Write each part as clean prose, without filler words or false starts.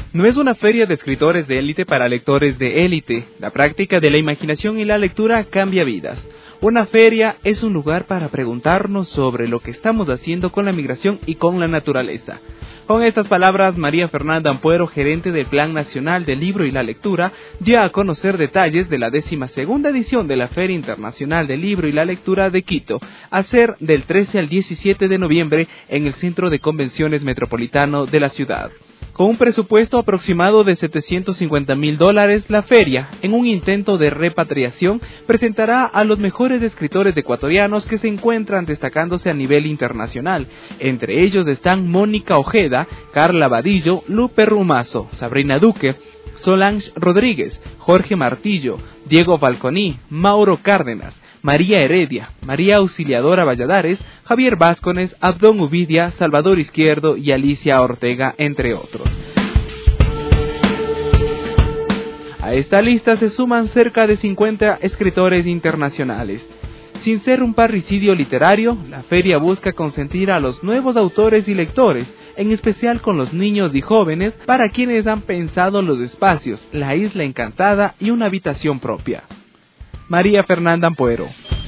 No es una feria de escritores de élite para lectores de élite. La práctica de la imaginación y la lectura cambia vidas. Una feria es un lugar para preguntarnos sobre lo que estamos haciendo con la migración y con la naturaleza. Con estas palabras, María Fernanda Ampuero, gerente del Plan Nacional del Libro y la Lectura, dio a conocer detalles de la 12ª edición de la Feria Internacional del Libro y la Lectura de Quito, a ser del 13 al 17 de noviembre en el Centro de Convenciones Metropolitano de la ciudad. Con un presupuesto aproximado de $750,000, la feria, en un intento de repatriación, presentará a los mejores escritores ecuatorianos que se encuentran destacándose a nivel internacional. Entre ellos están Mónica Ojeda, Carla Vadillo, Lupe Rumazo, Sabrina Duque, Solange Rodríguez, Jorge Martillo, Diego Falconi, Mauro Cárdenas, María Heredia, María Auxiliadora Valladares, Javier Vázquez, Abdón Uvidia, Salvador Izquierdo y Alicia Ortega, entre otros. A esta lista se suman cerca de 50 escritores internacionales. Sin ser un parricidio literario, la feria busca consentir a los nuevos autores y lectores, en especial con los niños y jóvenes, para quienes han pensado los espacios, la isla encantada y una habitación propia. María Fernanda Ampuero.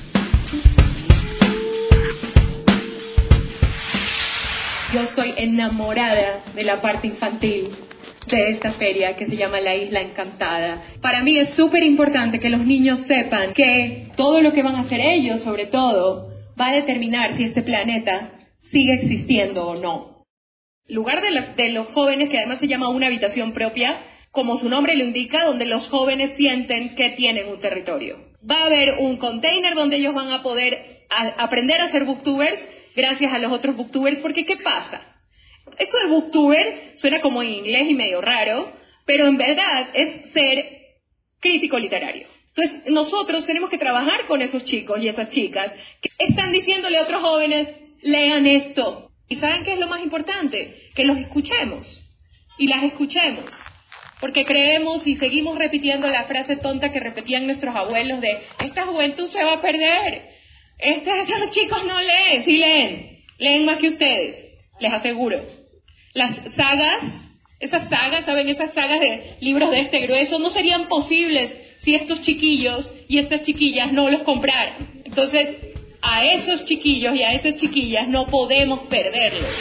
Yo estoy enamorada de la parte infantil de esta feria que se llama La Isla Encantada. Para mí es súper importante que los niños sepan que todo lo que van a hacer ellos, sobre todo, va a determinar si este planeta sigue existiendo o no. El lugar de los jóvenes, que además se llama una habitación propia, como su nombre lo indica, donde los jóvenes sienten que tienen un territorio. Va a haber un container donde ellos van a poder aprender a ser booktubers gracias a los otros booktubers, porque ¿qué pasa? Esto de booktuber suena como en inglés y medio raro, pero en verdad es ser crítico literario. Entonces nosotros tenemos que trabajar con esos chicos y esas chicas que están diciéndole a otros jóvenes, lean esto. ¿Y saben qué es lo más importante? Que los escuchemos y las escuchemos. Porque creemos y seguimos repitiendo la frase tonta que repetían nuestros abuelos de esta juventud se va a perder. Estos chicos no leen, sí leen más que ustedes, les aseguro. Las sagas, esas sagas de libros de este grueso no serían posibles si estos chiquillos y estas chiquillas no los compraran. Entonces, a esos chiquillos y a esas chiquillas no podemos perderlos.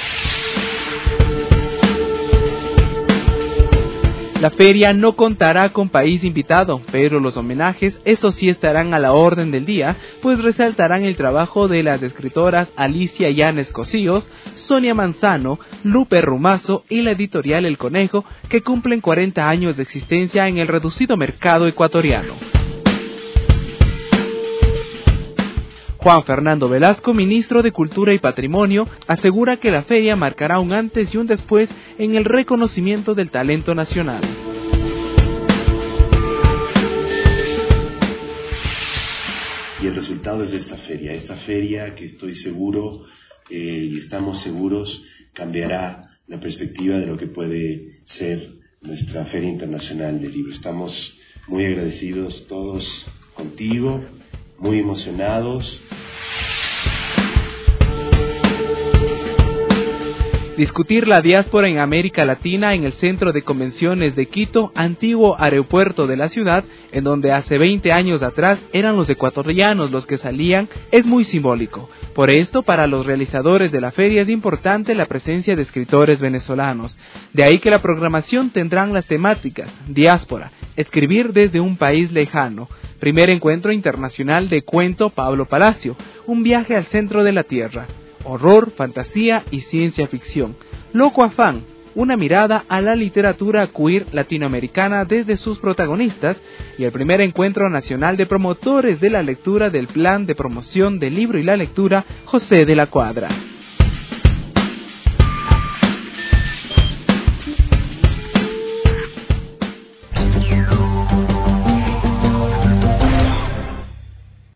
La feria no contará con país invitado, pero los homenajes, eso sí, estarán a la orden del día, pues resaltarán el trabajo de las escritoras Alicia Llanes Cosíos, Sonia Manzano, Lupe Rumazo y la editorial El Conejo, que cumplen 40 años de existencia en el reducido mercado ecuatoriano. Juan Fernando Velasco, ministro de Cultura y Patrimonio, asegura que la feria marcará un antes y un después en el reconocimiento del talento nacional. Y el resultado es de esta feria que estoy seguro y estamos seguros cambiará la perspectiva de lo que puede ser nuestra Feria Internacional del Libro. Estamos muy agradecidos todos contigo, muy emocionados. Discutir la diáspora en América Latina en el Centro de Convenciones de Quito, antiguo aeropuerto de la ciudad, en donde hace 20 años atrás eran los ecuatorianos los que salían, es muy simbólico. Por esto, para los realizadores de la feria es importante la presencia de escritores venezolanos. De ahí que la programación tendrán las temáticas: diáspora, escribir desde un país lejano, primer encuentro internacional de cuento Pablo Palacio, un viaje al centro de la tierra, horror, fantasía y ciencia ficción, Loco Afán, una mirada a la literatura queer latinoamericana desde sus protagonistas, y el primer encuentro nacional de promotores de la lectura del Plan de Promoción del Libro y la Lectura José de la Cuadra.